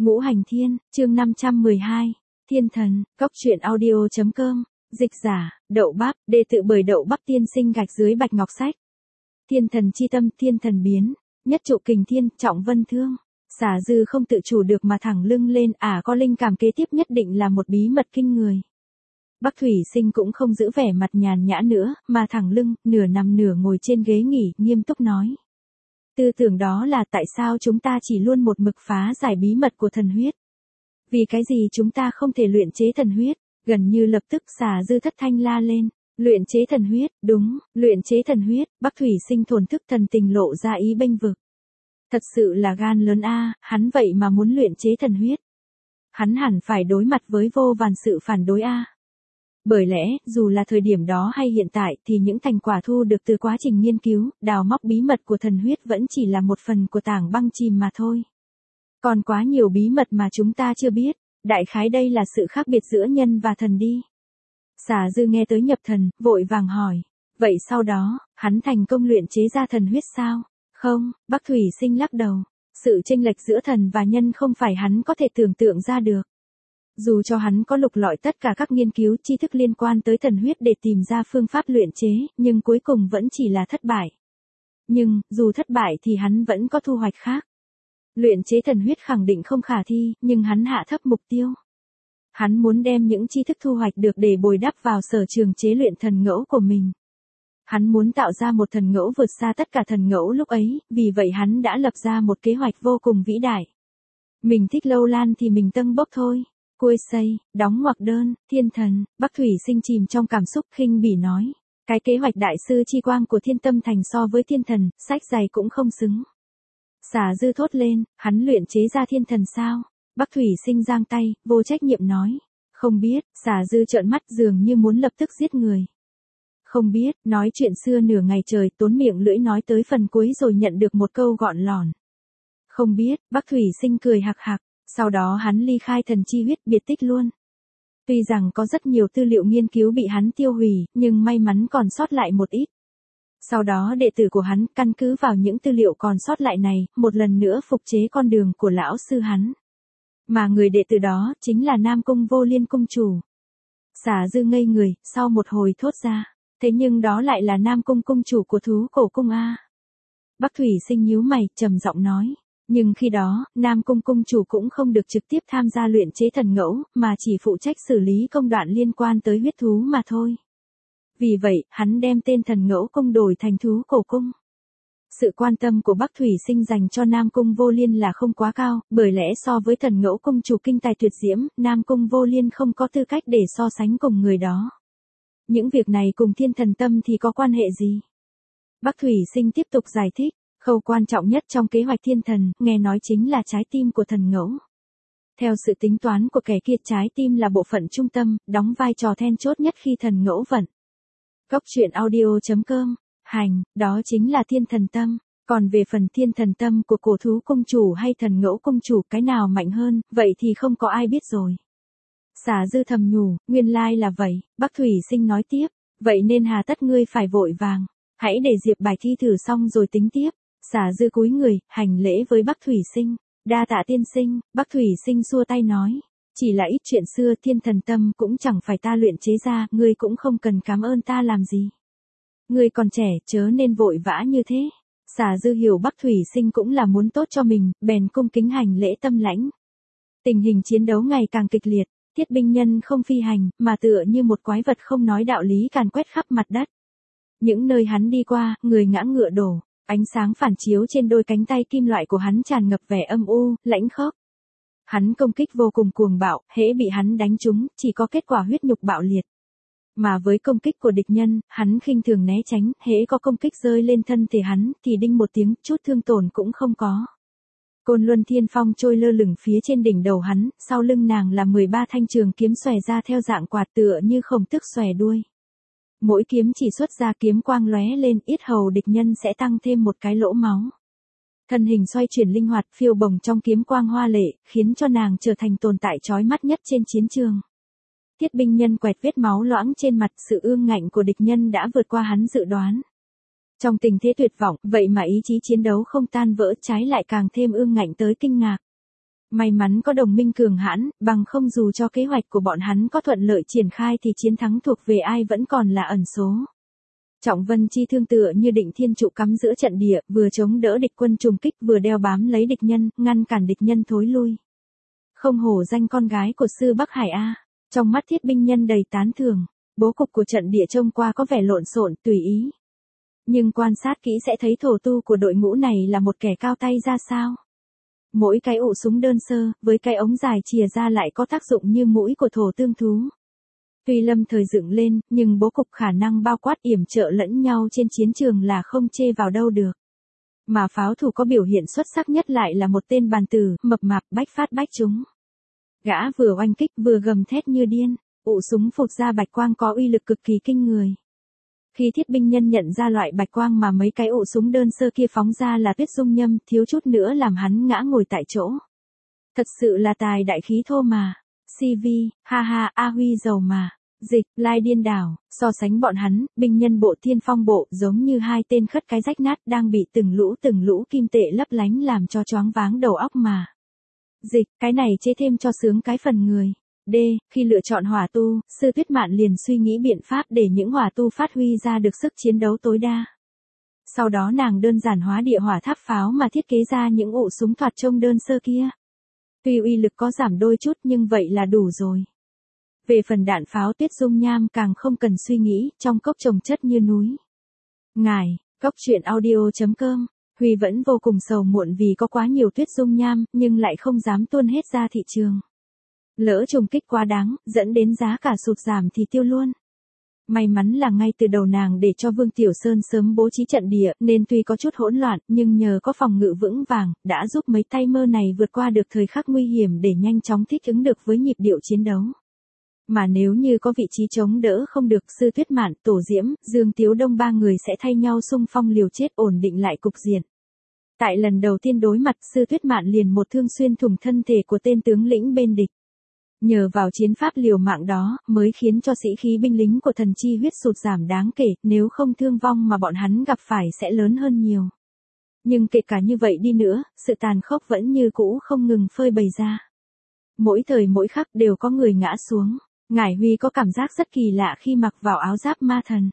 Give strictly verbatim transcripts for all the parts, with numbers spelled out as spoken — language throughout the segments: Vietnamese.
Ngũ Hành Thiên, chương năm trăm mười hai, Thiên Thần, Cốc truyện audio.com, dịch giả, Đậu Bắp, đệ tự bởi Đậu Bắp tiên sinh gạch dưới bạch ngọc sách. Thiên thần chi tâm, thiên thần biến, nhất trụ kình thiên, trọng vân thương. Xả Dư không tự chủ được mà thẳng lưng lên, à có linh cảm kế tiếp nhất định là một bí mật kinh người. Bắc Thủy Sinh cũng không giữ vẻ mặt nhàn nhã nữa, mà thẳng lưng, nửa nằm nửa ngồi trên ghế nghỉ, nghiêm túc nói. Tư tưởng đó là tại sao chúng ta chỉ luôn một mực phá giải bí mật của thần huyết. Vì cái gì chúng ta không thể luyện chế thần huyết, gần như lập tức Xả Dư thất thanh la lên. Luyện chế thần huyết, đúng, luyện chế thần huyết, Bắc Thủy Sinh thổn thức thần tình lộ ra ý bênh vực. Thật sự là gan lớn a, hắn vậy mà muốn luyện chế thần huyết. Hắn hẳn phải đối mặt với vô vàn sự phản đối a. Bởi lẽ, dù là thời điểm đó hay hiện tại thì những thành quả thu được từ quá trình nghiên cứu, đào móc bí mật của thần huyết vẫn chỉ là một phần của tảng băng chìm mà thôi. Còn quá nhiều bí mật mà chúng ta chưa biết, đại khái đây là sự khác biệt giữa nhân và thần đi. Xả Dư nghe tới nhập thần, vội vàng hỏi. Vậy sau đó, hắn thành công luyện chế ra thần huyết sao? Không, Bắc Thủy Sinh lắc đầu. Sự chênh lệch giữa thần và nhân không phải hắn có thể tưởng tượng ra được. Dù cho hắn có lục lọi tất cả các nghiên cứu tri thức liên quan tới thần huyết để tìm ra phương pháp luyện chế, nhưng cuối cùng vẫn chỉ là thất bại. Nhưng, dù thất bại thì hắn vẫn có thu hoạch khác. Luyện chế thần huyết khẳng định không khả thi, nhưng hắn hạ thấp mục tiêu. Hắn muốn đem những tri thức thu hoạch được để bồi đắp vào sở trường chế luyện thần ngẫu của mình. Hắn muốn tạo ra một thần ngẫu vượt xa tất cả thần ngẫu lúc ấy, vì vậy hắn đã lập ra một kế hoạch vô cùng vĩ đại. Mình thích lâu lan thì mình tâng bốc thôi. Côi xây, đóng ngoặc đơn, thiên thần, Bắc Thủy Sinh chìm trong cảm xúc khinh bỉ nói. Cái kế hoạch đại sư chi quang của thiên tâm thành so với thiên thần, sách dày cũng không xứng. Xả Dư thốt lên, hắn luyện chế ra thiên thần sao? Bắc Thủy Sinh giang tay, vô trách nhiệm nói. Không biết, Xả Dư trợn mắt dường như muốn lập tức giết người. Không biết, nói chuyện xưa nửa ngày trời tốn miệng lưỡi nói tới phần cuối rồi nhận được một câu gọn lỏn. Không biết, Bắc Thủy Sinh cười hạc hạc. Sau đó hắn ly khai thần chi huyết biệt tích luôn. Tuy rằng có rất nhiều tư liệu nghiên cứu bị hắn tiêu hủy, nhưng may mắn còn sót lại một ít. Sau đó đệ tử của hắn căn cứ vào những tư liệu còn sót lại này, một lần nữa phục chế con đường của lão sư hắn. Mà người đệ tử đó chính là Nam Cung Vô Liên cung chủ. Xả Dư ngây người, sau một hồi thốt ra. Thế nhưng đó lại là Nam Cung cung chủ của thú cổ cung a. Bắc Thủy Sinh nhíu mày, trầm giọng nói. Nhưng khi đó, Nam Cung cung chủ cũng không được trực tiếp tham gia luyện chế thần ngẫu, mà chỉ phụ trách xử lý công đoạn liên quan tới huyết thú mà thôi. Vì vậy, hắn đem tên thần ngẫu cung đổi thành thú cổ cung. Sự quan tâm của Bắc Thủy Sinh dành cho Nam Cung Vô Liên là không quá cao, bởi lẽ so với thần ngẫu cung chủ kinh tài tuyệt diễm, Nam Cung Vô Liên không có tư cách để so sánh cùng người đó. Những việc này cùng thiên thần tâm thì có quan hệ gì? Bắc Thủy Sinh tiếp tục giải thích. Khâu quan trọng nhất trong kế hoạch thiên thần, nghe nói chính là trái tim của thần ngẫu. Theo sự tính toán của kẻ kia, trái tim là bộ phận trung tâm, đóng vai trò then chốt nhất khi thần ngẫu vận. Cốc truyện audio.com, hành, đó chính là thiên thần tâm. Còn về phần thiên thần tâm của cổ thú cung chủ hay thần ngẫu cung chủ cái nào mạnh hơn, vậy thì không có ai biết rồi. Xả Dư thầm nhủ, nguyên lai là vậy, Bắc Thủy Sinh nói tiếp. Vậy nên hà tất ngươi phải vội vàng, hãy để Diệp bài thi thử xong rồi tính tiếp. Xả Dư cúi người, hành lễ với Bắc Thủy Sinh. Đa tạ tiên sinh, Bắc Thủy Sinh xua tay nói. Chỉ là ít chuyện xưa, thiên thần tâm cũng chẳng phải ta luyện chế ra, ngươi cũng không cần cảm ơn ta làm gì. Ngươi còn trẻ, chớ nên vội vã như thế. Xả Dư hiểu Bắc Thủy Sinh cũng là muốn tốt cho mình, bèn cung kính hành lễ tâm lãnh. Tình hình chiến đấu ngày càng kịch liệt, thiết binh nhân không phi hành, mà tựa như một quái vật không nói đạo lý càn quét khắp mặt đất. Những nơi hắn đi qua, người ngã ngựa đổ. Ánh sáng phản chiếu trên đôi cánh tay kim loại của hắn tràn ngập vẻ âm u, lãnh khốc. Hắn công kích vô cùng cuồng bạo, hễ bị hắn đánh trúng, chỉ có kết quả huyết nhục bạo liệt. Mà với công kích của địch nhân, hắn khinh thường né tránh, hễ có công kích rơi lên thân thể hắn, thì đinh một tiếng, chút thương tổn cũng không có. Côn Luân Thiên Phong trôi lơ lửng phía trên đỉnh đầu hắn, sau lưng nàng là mười ba thanh trường kiếm xòe ra theo dạng quạt tựa như khổng tước xòe đuôi. Mỗi kiếm chỉ xuất ra kiếm quang lóe lên, yết hầu địch nhân sẽ tăng thêm một cái lỗ máu. Thân hình xoay chuyển linh hoạt phiêu bồng trong kiếm quang hoa lệ, khiến cho nàng trở thành tồn tại chói mắt nhất trên chiến trường. Thiết binh nhân quẹt vết máu loãng trên mặt, sự ương ngạnh của địch nhân đã vượt qua hắn dự đoán. Trong tình thế tuyệt vọng, vậy mà ý chí chiến đấu không tan vỡ, trái lại càng thêm ương ngạnh tới kinh ngạc. May mắn có đồng minh cường hãn, bằng không dù cho kế hoạch của bọn hắn có thuận lợi triển khai thì chiến thắng thuộc về ai vẫn còn là ẩn số. Trọng Vân Chi thương tựa như định thiên trụ cắm giữa trận địa, vừa chống đỡ địch quân trùng kích vừa đeo bám lấy địch nhân, ngăn cản địch nhân thối lui. Không hổ danh con gái của sư Bắc Hải A, trong mắt Thiết binh nhân đầy tán thưởng, bố cục của trận địa trông qua có vẻ lộn xộn, tùy ý. Nhưng quan sát kỹ sẽ thấy thổ tu của đội ngũ này là một kẻ cao tay ra sao. Mỗi cái ụ súng đơn sơ, với cái ống dài chìa ra lại có tác dụng như mũi của thổ tương thú. Tuy lâm thời dựng lên, nhưng bố cục khả năng bao quát yểm trợ lẫn nhau trên chiến trường là không chê vào đâu được. Mà pháo thủ có biểu hiện xuất sắc nhất lại là một tên bàn tử, mập mạp, bách phát bách trúng. Gã vừa oanh kích vừa gầm thét như điên, ụ súng phụt ra bạch quang có uy lực cực kỳ kinh người. Khi thiết binh nhân nhận ra loại bạch quang mà mấy cái ụ súng đơn sơ kia phóng ra là Tuyết Dung Nhâm, thiếu chút nữa làm hắn ngã ngồi tại chỗ. Thật sự là tài đại khí thô mà. xê vê, ha ha, A Huy giàu mà. Dịch, lai điên đảo, so sánh bọn hắn, binh nhân bộ Thiên Phong bộ giống như hai tên khất cái rách nát đang bị từng lũ từng lũ kim tệ lấp lánh làm cho choáng váng đầu óc mà. Dịch, cái này chế thêm cho sướng cái phần người. D. Khi lựa chọn hỏa tu, sư Tuyết Mạn liền suy nghĩ biện pháp để những hỏa tu phát huy ra được sức chiến đấu tối đa. Sau đó nàng đơn giản hóa địa hỏa tháp pháo mà thiết kế ra những ụ súng thoạt trông đơn sơ kia. Tuy uy lực có giảm đôi chút nhưng vậy là đủ rồi. Về phần đạn pháo Tuyết Dung Nham càng không cần suy nghĩ, trong cốc trồng chất như núi. Ngài, cốc truyện audio chấm com, Huy vẫn vô cùng sầu muộn vì có quá nhiều Tuyết Dung Nham, nhưng lại không dám tuôn hết ra thị trường. Lỡ trùng kích quá đáng, dẫn đến giá cả sụt giảm thì tiêu luôn. May mắn là ngay từ đầu nàng để cho Vương Tiểu Sơn sớm bố trí trận địa, nên tuy có chút hỗn loạn, nhưng nhờ có phòng ngự vững vàng, đã giúp mấy tay mơ này vượt qua được thời khắc nguy hiểm để nhanh chóng thích ứng được với nhịp điệu chiến đấu. Mà nếu như có vị trí chống đỡ không được, sư Tuyết Mạn, Tổ Diễm, Dương Tiếu Đông ba người sẽ thay nhau xung phong liều chết ổn định lại cục diện. Tại lần đầu tiên đối mặt, sư Tuyết Mạn liền một thương xuyên thủng thân thể của tên tướng lĩnh bên địch. Nhờ vào chiến pháp liều mạng đó, mới khiến cho sĩ khí binh lính của thần chi huyết sụt giảm đáng kể, nếu không thương vong mà bọn hắn gặp phải sẽ lớn hơn nhiều. Nhưng kể cả như vậy đi nữa, sự tàn khốc vẫn như cũ không ngừng phơi bày ra. Mỗi thời mỗi khắc đều có người ngã xuống. Ngải Huy có cảm giác rất kỳ lạ khi mặc vào áo giáp ma thần.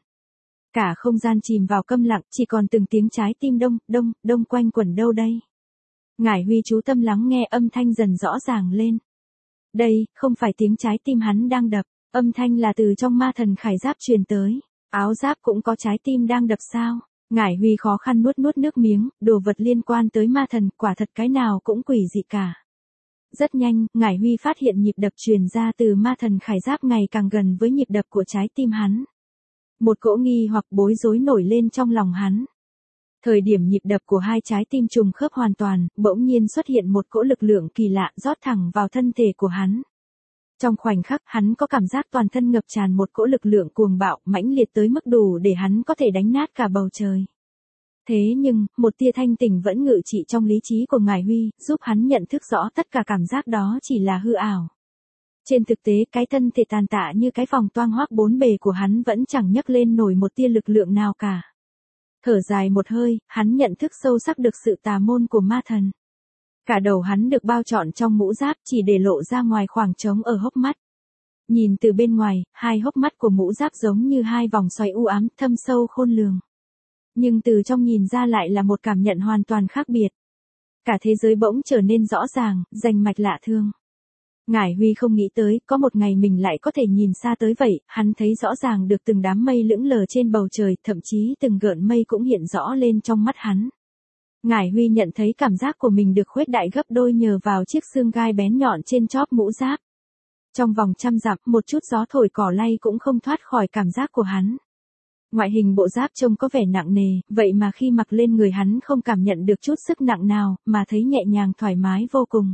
Cả không gian chìm vào câm lặng, chỉ còn từng tiếng trái tim đông, đông, đông quanh quẩn đâu đây. Ngải Huy chú tâm lắng nghe âm thanh dần rõ ràng lên. Đây, không phải tiếng trái tim hắn đang đập, âm thanh là từ trong ma thần khải giáp truyền tới. Áo giáp cũng có trái tim đang đập sao? Ngải Huy khó khăn nuốt nuốt nước miếng, đồ vật liên quan tới ma thần, quả thật cái nào cũng quỷ dị cả. Rất nhanh, Ngải Huy phát hiện nhịp đập truyền ra từ ma thần khải giáp ngày càng gần với nhịp đập của trái tim hắn. Một cỗ nghi hoặc bối rối nổi lên trong lòng hắn. Thời điểm nhịp đập của hai trái tim trùng khớp hoàn toàn, bỗng nhiên xuất hiện một cỗ lực lượng kỳ lạ rót thẳng vào thân thể của hắn. Trong khoảnh khắc, hắn có cảm giác toàn thân ngập tràn một cỗ lực lượng cuồng bạo, mãnh liệt tới mức đủ để hắn có thể đánh nát cả bầu trời. Thế nhưng, một tia thanh tỉnh vẫn ngự trị trong lý trí của Ngải Huy, giúp hắn nhận thức rõ tất cả cảm giác đó chỉ là hư ảo. Trên thực tế, cái thân thể tàn tạ như cái phòng toang hoác bốn bề của hắn vẫn chẳng nhấc lên nổi một tia lực lượng nào cả. Thở dài một hơi, hắn nhận thức sâu sắc được sự tà môn của ma thần. Cả đầu hắn được bao trọn trong mũ giáp, chỉ để lộ ra ngoài khoảng trống ở hốc mắt. Nhìn từ bên ngoài, hai hốc mắt của mũ giáp giống như hai vòng xoáy u ám, thâm sâu khôn lường. Nhưng từ trong nhìn ra lại là một cảm nhận hoàn toàn khác biệt. Cả thế giới bỗng trở nên rõ ràng, rành mạch lạ thương. Ngải Huy không nghĩ tới, có một ngày mình lại có thể nhìn xa tới vậy, hắn thấy rõ ràng được từng đám mây lững lờ trên bầu trời, thậm chí từng gợn mây cũng hiện rõ lên trong mắt hắn. Ngải Huy nhận thấy cảm giác của mình được khuếch đại gấp đôi nhờ vào chiếc xương gai bén nhọn trên chóp mũ giáp. Trong vòng trăm dặm, một chút gió thổi cỏ lay cũng không thoát khỏi cảm giác của hắn. Ngoại hình bộ giáp trông có vẻ nặng nề, vậy mà khi mặc lên người hắn không cảm nhận được chút sức nặng nào, mà thấy nhẹ nhàng thoải mái vô cùng.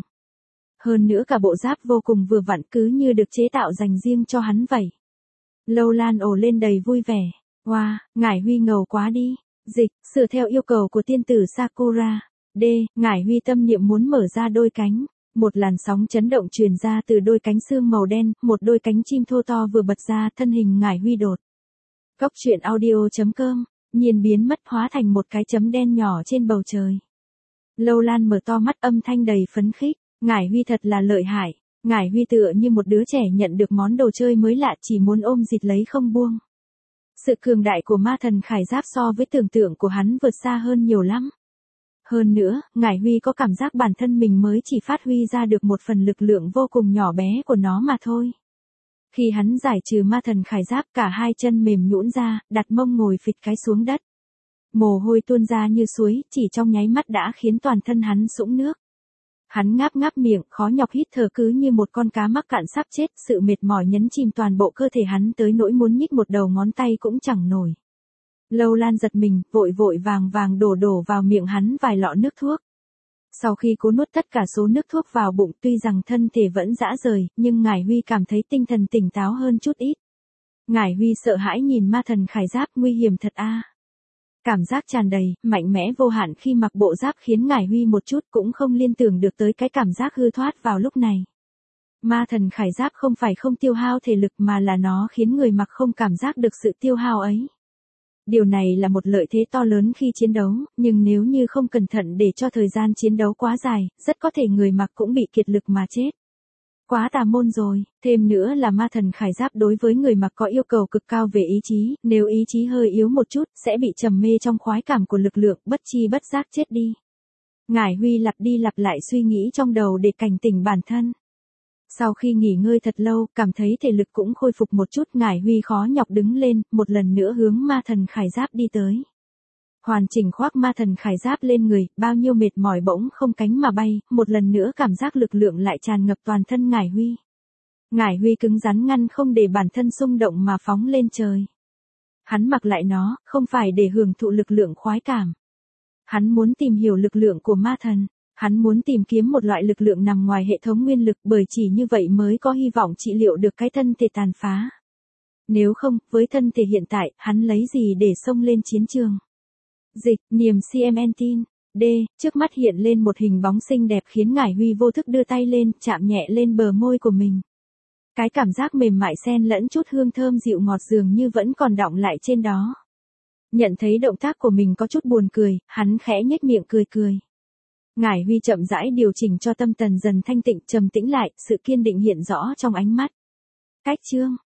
Hơn nữa cả bộ giáp vô cùng vừa vặn, cứ như được chế tạo dành riêng cho hắn vậy. Lâu Lan ồ lên đầy vui vẻ. Wow, Ngải Huy ngầu quá đi. Dịch, sửa theo yêu cầu của tiên tử Sakura. D. Ngải Huy tâm niệm muốn mở ra đôi cánh. Một làn sóng chấn động truyền ra từ đôi cánh xương màu đen, một đôi cánh chim thô to vừa bật ra, thân hình Ngải Huy đột. Cốc truyện audio chấm com, nhiên biến mất hóa thành một cái chấm đen nhỏ trên bầu trời. Lâu Lan mở to mắt, âm thanh đầy phấn khích. Ngải Huy thật là lợi hại. Ngải Huy tựa như một đứa trẻ nhận được món đồ chơi mới lạ chỉ muốn ôm dịt lấy không buông. Sự cường đại của ma thần khải giáp so với tưởng tượng của hắn vượt xa hơn nhiều lắm. Hơn nữa, Ngải Huy có cảm giác bản thân mình mới chỉ phát huy ra được một phần lực lượng vô cùng nhỏ bé của nó mà thôi. Khi hắn giải trừ ma thần khải giáp cả hai chân mềm nhũn ra, đặt mông ngồi phịch cái xuống đất. Mồ hôi tuôn ra như suối, chỉ trong nháy mắt đã khiến toàn thân hắn sũng nước. Hắn ngáp ngáp miệng, khó nhọc hít thở cứ như một con cá mắc cạn sắp chết, sự mệt mỏi nhấn chìm toàn bộ cơ thể hắn tới nỗi muốn nhích một đầu ngón tay cũng chẳng nổi. Lâu Lan giật mình, vội vội vàng vàng đổ đổ vào miệng hắn vài lọ nước thuốc. Sau khi cố nuốt tất cả số nước thuốc vào bụng tuy rằng thân thể vẫn rã rời, nhưng Ngải Huy cảm thấy tinh thần tỉnh táo hơn chút ít. Ngải Huy sợ hãi nhìn ma thần khải giáp, nguy hiểm thật a. Cảm giác tràn đầy, mạnh mẽ vô hạn khi mặc bộ giáp khiến Ngải Huy một chút cũng không liên tưởng được tới cái cảm giác hư thoát vào lúc này. Ma thần khải giáp không phải không tiêu hao thể lực mà là nó khiến người mặc không cảm giác được sự tiêu hao ấy. Điều này là một lợi thế to lớn khi chiến đấu, nhưng nếu như không cẩn thận để cho thời gian chiến đấu quá dài, rất có thể người mặc cũng bị kiệt lực mà chết. Quá tà môn rồi, thêm nữa là ma thần khải giáp đối với người mặc có yêu cầu cực cao về ý chí, nếu ý chí hơi yếu một chút, sẽ bị trầm mê trong khoái cảm của lực lượng, bất chi bất giác chết đi. Ngải Huy lặp đi lặp lại suy nghĩ trong đầu để cảnh tỉnh bản thân. Sau khi nghỉ ngơi thật lâu, cảm thấy thể lực cũng khôi phục một chút, Ngải Huy khó nhọc đứng lên, một lần nữa hướng ma thần khải giáp đi tới. Hoàn chỉnh khoác ma thần khải giáp lên người, bao nhiêu mệt mỏi bỗng không cánh mà bay, một lần nữa cảm giác lực lượng lại tràn ngập toàn thân Ngải Huy. Ngải Huy cứng rắn ngăn không để bản thân xung động mà phóng lên trời. Hắn mặc lại nó, không phải để hưởng thụ lực lượng khoái cảm. Hắn muốn tìm hiểu lực lượng của ma thần. Hắn muốn tìm kiếm một loại lực lượng nằm ngoài hệ thống nguyên lực, bởi chỉ như vậy mới có hy vọng trị liệu được cái thân thể tàn phá. Nếu không, với thân thể hiện tại, hắn lấy gì để xông lên chiến trường? Dịch, niềm Clementine. D, trước mắt hiện lên một hình bóng xinh đẹp khiến Ngải Huy vô thức đưa tay lên, chạm nhẹ lên bờ môi của mình. Cái cảm giác mềm mại xen lẫn chút hương thơm dịu ngọt dường như vẫn còn đọng lại trên đó. Nhận thấy động tác của mình có chút buồn cười, hắn khẽ nhếch miệng cười cười. Ngải Huy chậm rãi điều chỉnh cho tâm thần dần thanh tịnh, trầm tĩnh lại, sự kiên định hiện rõ trong ánh mắt. Cách chương